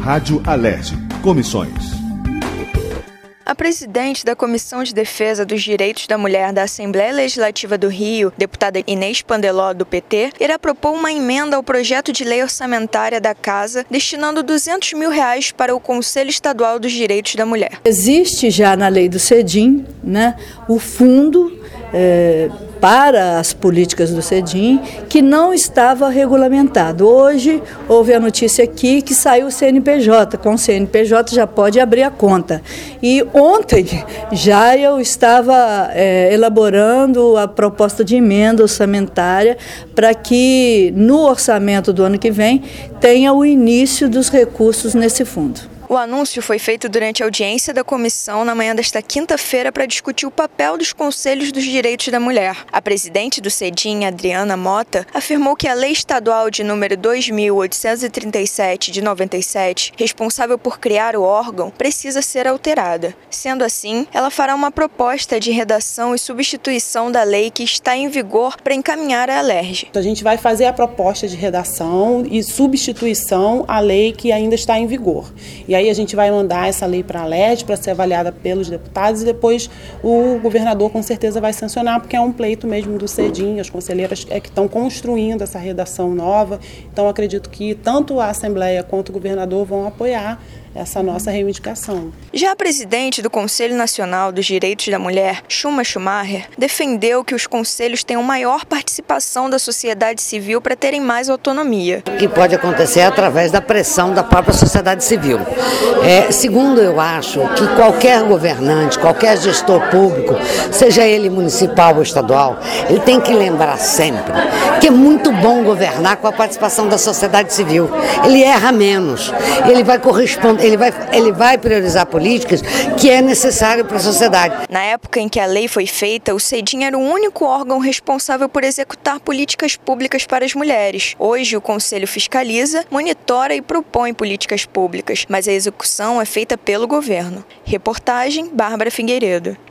Rádio Alerj. Comissões. A presidente da Comissão de Defesa dos Direitos da Mulher da Assembleia Legislativa do Rio, deputada Inês Pandeló, do PT, irá propor uma emenda ao projeto de lei orçamentária da Casa, destinando R$200 mil para o Conselho Estadual dos Direitos da Mulher. Existe já na lei do CEDIM, o fundo para as políticas do CEDIM, que não estava regulamentado. Hoje houve a notícia aqui que saiu o CNPJ, com o CNPJ já pode abrir a conta. E ontem já eu estava elaborando a proposta de emenda orçamentária para que no orçamento do ano que vem tenha o início dos recursos nesse fundo. O anúncio foi feito durante a audiência da comissão na manhã desta quinta-feira para discutir o papel dos Conselhos dos Direitos da Mulher. A presidente do CEDIM, Adriana Mota, afirmou que a Lei Estadual de número 2.837 de 97, responsável por criar o órgão, precisa ser alterada. Sendo assim, ela fará uma proposta de redação e substituição da lei que está em vigor para encaminhar à Alerj. A gente vai fazer a proposta de redação e substituição à lei que ainda está em vigor. E aí a gente vai mandar essa lei para a Alerj para ser avaliada pelos deputados e depois o governador com certeza vai sancionar, porque é um pleito mesmo do CEDIM, as conselheiras que estão construindo essa redação nova. Então acredito que tanto a Assembleia quanto o governador vão apoiar essa nossa reivindicação. Já a presidente do Conselho Nacional dos Direitos da Mulher, Chuma Schumacher, defendeu que os conselhos tenham maior participação da sociedade civil para terem mais autonomia. O que pode acontecer é através da pressão da própria sociedade civil. Segundo, eu acho que qualquer governante, qualquer gestor público, seja ele municipal ou estadual, ele tem que lembrar sempre que é muito bom governar com a participação da sociedade civil. Ele erra menos, ele vai corresponder. Ele vai priorizar políticas que é necessário para a sociedade. Na época em que a lei foi feita, o CEDIM era o único órgão responsável por executar políticas públicas para as mulheres. Hoje, o Conselho fiscaliza, monitora e propõe políticas públicas, mas a execução é feita pelo governo. Reportagem, Bárbara Figueiredo.